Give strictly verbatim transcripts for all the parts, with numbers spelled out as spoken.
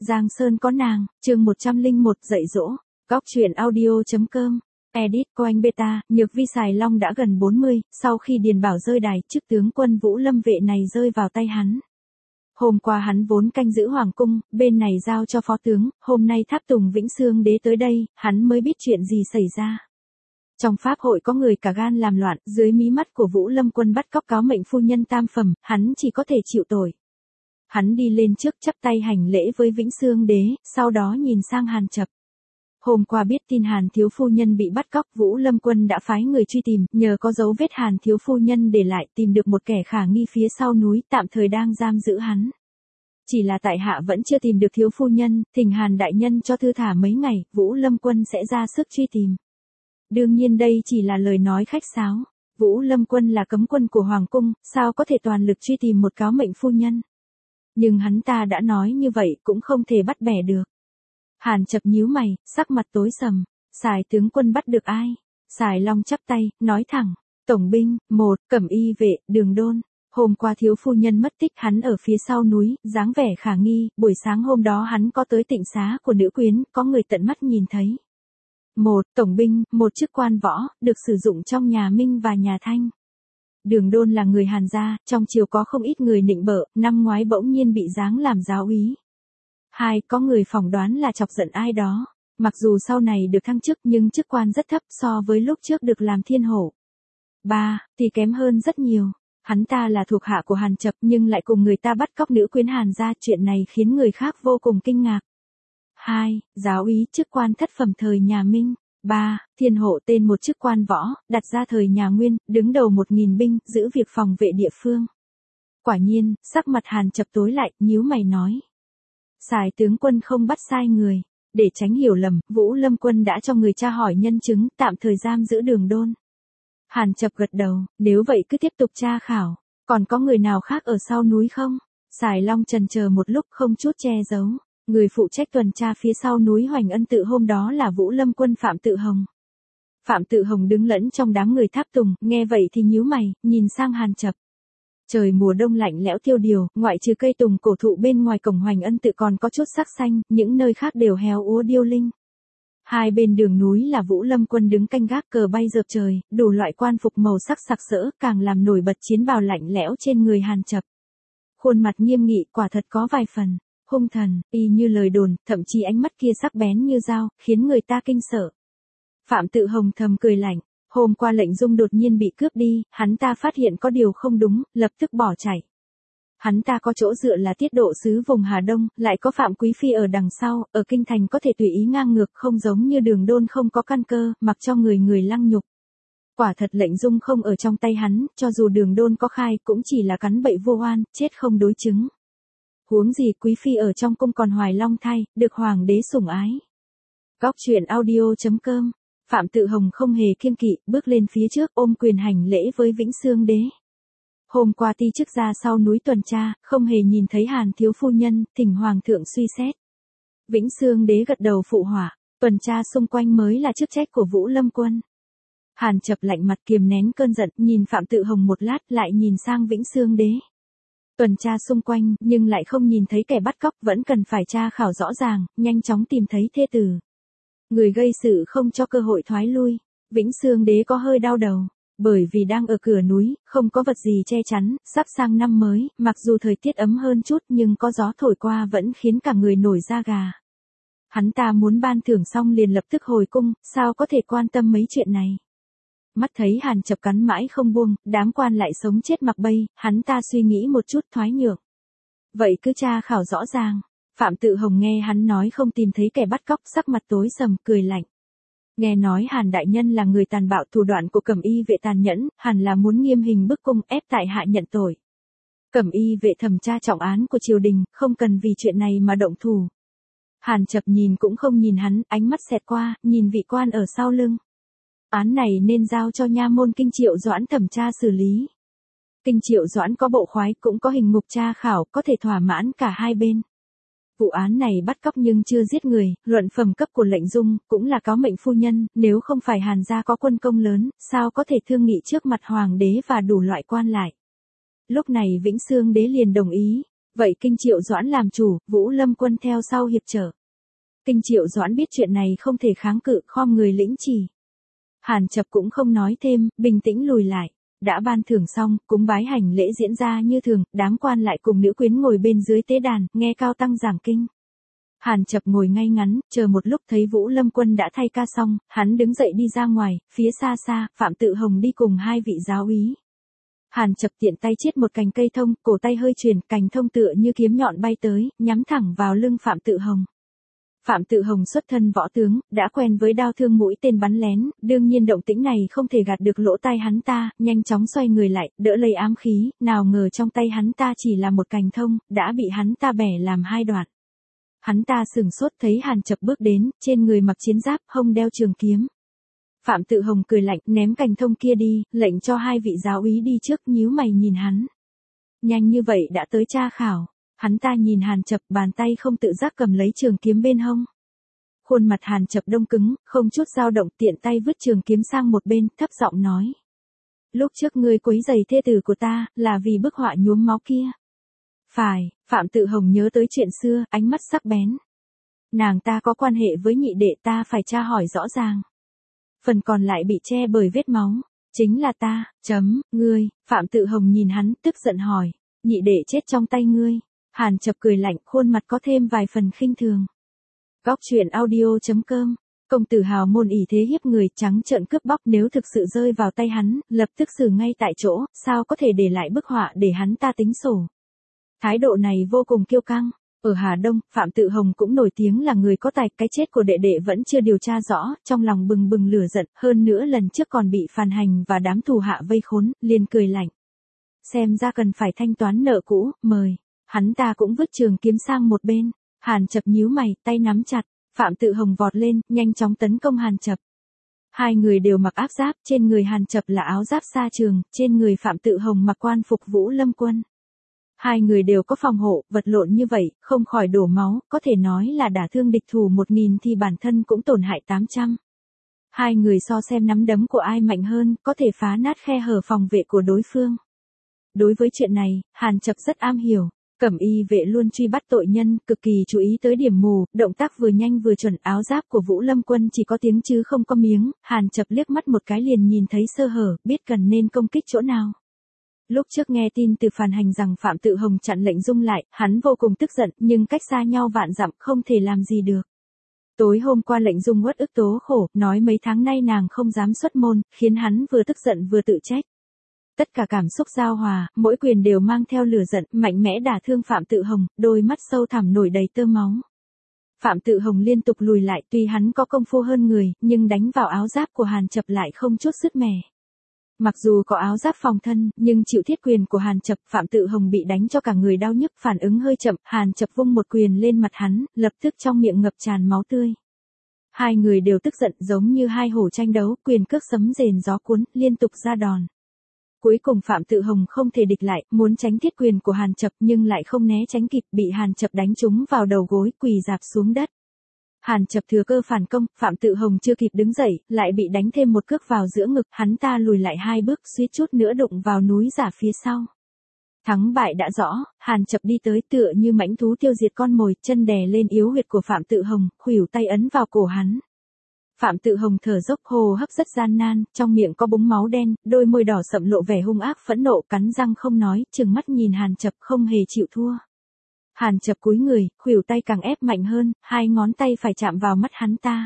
Giang Sơn có nàng, chương một trăm lẻ một dạy dỗ, góc truyện audio.com, edit Coanh Beta, Nhược Vi Sài Long đã gần bốn mươi, sau khi Điền Bảo rơi đài, chức tướng quân Vũ Lâm Vệ này rơi vào tay hắn. Hôm qua hắn vốn canh giữ Hoàng Cung, bên này giao cho phó tướng, hôm nay tháp tùng Vĩnh Xương Đế tới đây, hắn mới biết chuyện gì xảy ra. Trong pháp hội có người cả gan làm loạn, dưới mí mắt của Vũ Lâm Quân bắt cóc cáo mệnh phu nhân tam phẩm, hắn chỉ có thể chịu tội. Hắn đi lên trước chắp tay hành lễ với Vĩnh Xương Đế, sau đó nhìn sang Hàn Chập. Hôm qua biết tin Hàn thiếu phu nhân bị bắt cóc, Vũ Lâm Quân đã phái người truy tìm, nhờ có dấu vết Hàn thiếu phu nhân để lại, tìm được một kẻ khả nghi phía sau núi, tạm thời đang giam giữ hắn. Chỉ là tại hạ vẫn chưa tìm được thiếu phu nhân, thỉnh Hàn đại nhân cho thư thả mấy ngày, Vũ Lâm Quân sẽ ra sức truy tìm. Đương nhiên đây chỉ là lời nói khách sáo. Vũ Lâm Quân là cấm quân của Hoàng Cung, sao có thể toàn lực truy tìm một cáo mệnh phu nhân. Nhưng hắn ta đã nói như vậy cũng không thể bắt bẻ được. Hàn Chập nhíu mày, sắc mặt tối sầm. Sài tướng quân bắt được ai? Sài Long chắp tay, nói thẳng. Tổng binh, một, Cẩm Y vệ, Đường Đôn. Hôm qua thiếu phu nhân mất tích, hắn ở phía sau núi, dáng vẻ khả nghi, buổi sáng hôm đó hắn có tới tịnh xá của nữ quyến, có người tận mắt nhìn thấy. Một, Tổng binh, một chức quan võ, được sử dụng trong nhà Minh và nhà Thanh. Đường Đôn là người Hàn gia, trong triều có không ít người nịnh bợ, năm ngoái bỗng nhiên bị giáng làm giáo úy. Hai, có người phỏng đoán là chọc giận ai đó. Mặc dù sau này được thăng chức nhưng chức quan rất thấp so với lúc trước được làm thiên hổ. Ba, thì kém hơn rất nhiều. Hắn ta là thuộc hạ của Hàn Chập nhưng lại cùng người ta bắt cóc nữ quyến Hàn gia, chuyện này khiến người khác vô cùng kinh ngạc. Hai, giáo úy chức quan thất phẩm thời nhà Minh. Ba, thiên hộ tên một chức quan võ, đặt ra thời nhà Nguyên, đứng đầu một nghìn binh, giữ việc phòng vệ địa phương. Quả nhiên, sắc mặt Hàn Chập tối lại, nhíu mày nói. Sài tướng quân không bắt sai người. Để tránh hiểu lầm, Vũ Lâm Quân đã cho người tra hỏi nhân chứng, tạm thời giam giữ Đường Đôn. Hàn Chập gật đầu, nếu vậy cứ tiếp tục tra khảo. Còn có người nào khác ở sau núi không? Sài Long chần chờ một lúc không chút che giấu. Người phụ trách tuần tra phía sau núi Hoành Ân Tự hôm đó là Vũ Lâm Quân Phạm Tự Hồng. Phạm Tự Hồng đứng lẫn trong đám người tháp tùng, nghe vậy thì nhíu mày, nhìn sang Hàn Chập. Trời mùa đông lạnh lẽo tiêu điều, ngoại trừ cây tùng cổ thụ bên ngoài cổng Hoành Ân Tự còn có chút sắc xanh, những nơi khác đều héo úa điêu linh. Hai bên đường núi là Vũ Lâm Quân đứng canh gác, cờ bay rợp trời, đủ loại quan phục màu sắc sặc sỡ, càng làm nổi bật chiến bào lạnh lẽo trên người Hàn Chập. Khuôn mặt nghiêm nghị, quả thật có vài phần hung thần, y như lời đồn, thậm chí ánh mắt kia sắc bén như dao, khiến người ta kinh sợ. Phạm Tự Hồng thầm cười lạnh, hôm qua Lệnh Dung đột nhiên bị cướp đi, hắn ta phát hiện có điều không đúng, lập tức bỏ chạy. Hắn ta có chỗ dựa là tiết độ sứ vùng Hà Đông, lại có Phạm Quý Phi ở đằng sau, ở kinh thành có thể tùy ý ngang ngược, không giống như Đường Đôn không có căn cơ, mặc cho người người lăng nhục. Quả thật Lệnh Dung không ở trong tay hắn, cho dù Đường Đôn có khai cũng chỉ là cắn bậy vô oan, chết không đối chứng. Huống gì Quý Phi ở trong cung còn hoài long thai, được Hoàng đế sủng ái. Góc truyện audio.com, Phạm Tự Hồng không hề kiêng kỵ, bước lên phía trước ôm quyền hành lễ với Vĩnh Xương Đế. Hôm qua ti chức ra sau núi tuần tra, không hề nhìn thấy Hàn thiếu phu nhân, thỉnh Hoàng thượng suy xét. Vĩnh Xương Đế gật đầu phụ họa, tuần tra xung quanh mới là chức trách của Vũ Lâm Quân. Hàn Chập lạnh mặt kiềm nén cơn giận, nhìn Phạm Tự Hồng một lát lại nhìn sang Vĩnh Xương Đế. Tuần tra xung quanh, nhưng lại không nhìn thấy kẻ bắt cóc, vẫn cần phải tra khảo rõ ràng, nhanh chóng tìm thấy thê tử. Người gây sự không cho cơ hội thoái lui. Vĩnh Xương Đế có hơi đau đầu, bởi vì đang ở cửa núi, không có vật gì che chắn, sắp sang năm mới, mặc dù thời tiết ấm hơn chút nhưng có gió thổi qua vẫn khiến cả người nổi da gà. Hắn ta muốn ban thưởng xong liền lập tức hồi cung, sao có thể quan tâm mấy chuyện này. Mắt thấy Hàn Chập cắn mãi không buông, đám quan lại sống chết mặc bay, hắn ta suy nghĩ một chút thoái nhượng. Vậy cứ tra khảo rõ ràng. Phạm Tự Hồng nghe hắn nói không tìm thấy kẻ bắt cóc, sắc mặt tối sầm, cười lạnh. Nghe nói Hàn đại nhân là người tàn bạo, thủ đoạn của Cẩm Y vệ tàn nhẫn, hẳn là muốn nghiêm hình bức cung, ép tại hạ nhận tội. Cẩm Y vệ thẩm tra trọng án của triều đình, không cần vì chuyện này mà động thủ. Hàn Chập nhìn cũng không nhìn hắn, ánh mắt xẹt qua, nhìn vị quan ở sau lưng. Án này nên giao cho nha môn Kinh Triệu Doãn thẩm tra xử lý. Kinh Triệu Doãn có bộ khoái cũng có hình ngục tra khảo, có thể thỏa mãn cả hai bên. Vụ án này bắt cóc nhưng chưa giết người, luận phẩm cấp của Lệnh Dung, cũng là cáo mệnh phu nhân, nếu không phải Hàn gia có quân công lớn, sao có thể thương nghị trước mặt Hoàng đế và đủ loại quan lại. Lúc này Vĩnh Xương Đế liền đồng ý, Vậy Kinh Triệu Doãn làm chủ, Vũ Lâm Quân theo sau hiệp trợ. Kinh Triệu Doãn biết chuyện này không thể kháng cự, khom người lĩnh chỉ. Hàn Chập cũng không nói thêm, bình tĩnh lùi lại. Đã ban thưởng xong, cúng bái hành lễ diễn ra như thường, đám quan lại cùng nữ quyến ngồi bên dưới tế đàn, nghe cao tăng giảng kinh. Hàn Chập ngồi ngay ngắn, chờ một lúc thấy Vũ Lâm Quân đã thay ca xong, hắn đứng dậy đi ra ngoài, phía xa xa, Phạm Tự Hồng đi cùng hai vị giáo úy. Hàn Chập tiện tay chiết một cành cây thông, cổ tay hơi chuyển, cành thông tựa như kiếm nhọn bay tới, nhắm thẳng vào lưng Phạm Tự Hồng. Phạm Tự Hồng xuất thân võ tướng, đã quen với đao thương mũi tên bắn lén, đương nhiên động tĩnh này không thể gạt được lỗ tai hắn ta, nhanh chóng xoay người lại, đỡ lấy ám khí, nào ngờ trong tay hắn ta chỉ là một cành thông, đã bị hắn ta bẻ làm hai đoạn. Hắn ta sửng sốt thấy Hàn Chập bước đến, trên người mặc chiến giáp, hông đeo trường kiếm. Phạm Tự Hồng cười lạnh, ném cành thông kia đi, lệnh cho hai vị giáo úy đi trước, nhíu mày nhìn hắn. Nhanh như vậy đã tới tra khảo. Hắn ta nhìn Hàn Chập, bàn tay không tự giác cầm lấy trường kiếm bên hông. Khuôn mặt Hàn Chập đông cứng, không chút dao động, tiện tay vứt trường kiếm sang một bên, thấp giọng nói. Lúc trước ngươi quấy rầy thê tử của ta, là vì bức họa nhuốm máu kia. Phải, Phạm Tự Hồng nhớ tới chuyện xưa, ánh mắt sắc bén. Nàng ta có quan hệ với nhị đệ, ta phải tra hỏi rõ ràng. Phần còn lại bị che bởi vết máu. Chính là ta, chấm, ngươi. Phạm Tự Hồng nhìn hắn, tức giận hỏi. Nhị đệ chết trong tay ngươi. Hàn Chập cười lạnh, khuôn mặt có thêm vài phần khinh thường. Góc truyện audio chấm com. Công tử hào môn ỷ thế hiếp người, trắng trợn cướp bóc, nếu thực sự rơi vào tay hắn, lập tức xử ngay tại chỗ, sao có thể để lại bức họa để hắn ta tính sổ. Thái độ này vô cùng kiêu căng. Ở Hà Đông, Phạm Tự Hồng cũng nổi tiếng là người có tài, cái chết của đệ đệ vẫn chưa điều tra rõ, trong lòng bừng bừng lửa giận, hơn nữa lần trước còn bị phàn hành và đám thù hạ vây khốn, liền cười lạnh. Xem ra cần phải thanh toán nợ cũ, mời. Hắn ta cũng vứt trường kiếm sang một bên. Hàn Chập nhíu mày, tay nắm chặt. Phạm Tự Hồng vọt lên, nhanh chóng tấn công Hàn Chập. Hai người đều mặc áp giáp, trên người Hàn Chập là áo giáp sa trường, trên người Phạm Tự Hồng mặc quan phục Vũ Lâm Quân. Hai người đều có phòng hộ, vật lộn như vậy, không khỏi đổ máu, có thể nói là đả thương địch thủ một nghìn thì bản thân cũng tổn hại tám trăm. Hai người so xem nắm đấm của ai mạnh hơn, có thể phá nát khe hở phòng vệ của đối phương. Đối với chuyện này, Hàn Chập rất am hiểu. Cẩm y vệ luôn truy bắt tội nhân, cực kỳ chú ý tới điểm mù, động tác vừa nhanh vừa chuẩn, áo giáp của Vũ Lâm Quân chỉ có tiếng chứ không có miếng, Hàn Chập liếc mắt một cái liền nhìn thấy sơ hở, biết cần nên công kích chỗ nào. Lúc trước nghe tin từ phàn hành rằng Phạm Tự Hồng chặn lệnh dung lại, hắn vô cùng tức giận, nhưng cách xa nhau vạn dặm không thể làm gì được. Tối hôm qua lệnh dung uất ức tố khổ, nói mấy tháng nay nàng không dám xuất môn, khiến hắn vừa tức giận vừa tự trách. Tất cả cảm xúc giao hòa, mỗi quyền đều mang theo lửa giận, mạnh mẽ đả thương Phạm Tự Hồng, đôi mắt sâu thẳm nổi đầy tơ máu. Phạm Tự Hồng liên tục lùi lại, tuy hắn có công phu hơn người, nhưng đánh vào áo giáp của Hàn Chập lại không chút sứt mẻ. Mặc dù có áo giáp phòng thân, nhưng chịu thiết quyền của Hàn Chập, Phạm Tự Hồng bị đánh cho cả người đau nhức, phản ứng hơi chậm, Hàn Chập vung một quyền lên mặt hắn, lập tức trong miệng ngập tràn máu tươi. Hai người đều tức giận giống như hai hổ tranh đấu, quyền cước sấm rền gió cuốn, liên tục ra đòn. Cuối cùng Phạm Tự Hồng không thể địch lại, muốn tránh thiết quyền của Hàn Chập nhưng lại không né tránh kịp, bị Hàn Chập đánh trúng vào đầu gối, quỳ rạp xuống đất. Hàn Chập thừa cơ phản công, Phạm Tự Hồng chưa kịp đứng dậy, lại bị đánh thêm một cước vào giữa ngực, hắn ta lùi lại hai bước, suýt chút nữa đụng vào núi giả phía sau. Thắng bại đã rõ, Hàn Chập đi tới tựa như mãnh thú tiêu diệt con mồi, chân đè lên yếu huyệt của Phạm Tự Hồng, khuỷu tay ấn vào cổ hắn. Phạm Tự Hồng thở dốc, hô hấp rất gian nan, trong miệng có búng máu đen, đôi môi đỏ sậm lộ vẻ hung ác phẫn nộ, cắn răng không nói, trừng mắt nhìn Hàn Chập không hề chịu thua. Hàn Chập cúi người, khuỷu tay càng ép mạnh hơn, hai ngón tay phải chạm vào mắt hắn ta.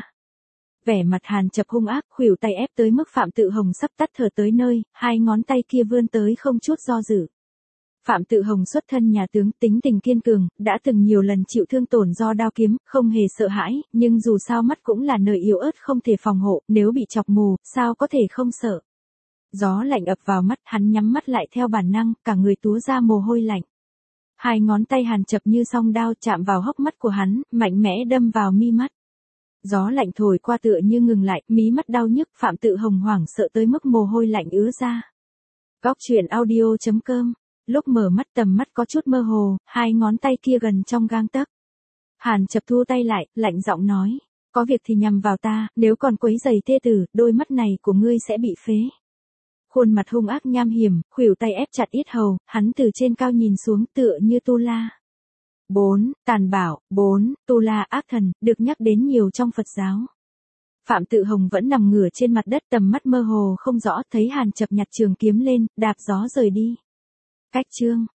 Vẻ mặt Hàn Chập hung ác, khuỷu tay ép tới mức Phạm Tự Hồng sắp tắt thở tới nơi, hai ngón tay kia vươn tới không chút do dự. Phạm Tự Hồng xuất thân nhà tướng, tính tình kiên cường, đã từng nhiều lần chịu thương tổn do đao kiếm, không hề sợ hãi, nhưng dù sao mắt cũng là nơi yếu ớt không thể phòng hộ, nếu bị chọc mù, sao có thể không sợ. Gió lạnh ập vào mắt, hắn nhắm mắt lại theo bản năng, cả người túa ra mồ hôi lạnh. Hai ngón tay Hàn Chập như song đao chạm vào hốc mắt của hắn, mạnh mẽ đâm vào mi mắt. Gió lạnh thổi qua tựa như ngừng lại, mí mắt đau nhức, Phạm Tự Hồng hoảng sợ tới mức mồ hôi lạnh ứa ra. Góc truyện audio chấm com. Lúc mở mắt tầm mắt có chút mơ hồ, hai ngón tay kia gần trong gang tấc. Hàn Chập thu tay lại, lạnh giọng nói, có việc thì nhằm vào ta, nếu còn quấy rầy thê tử, đôi mắt này của ngươi sẽ bị phế. Khuôn mặt hung ác nham hiểm, khuỷu tay ép chặt yết hầu, hắn từ trên cao nhìn xuống tựa như tu la. bốn. Tàn bạo. bốn. Tu La ác thần, được nhắc đến nhiều trong Phật giáo. Phạm Tự Hồng vẫn nằm ngửa trên mặt đất, tầm mắt mơ hồ không rõ, thấy Hàn Chập nhặt trường kiếm lên, đạp gió rời đi. Cách chương.